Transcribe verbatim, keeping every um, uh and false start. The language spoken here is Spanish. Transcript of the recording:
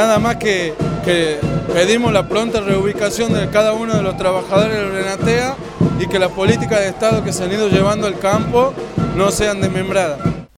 nada más que, que pedimos la pronta reubicación de cada uno de los trabajadores de Renatea y que las políticas de Estado que se han ido llevando al campo no sean desmembradas.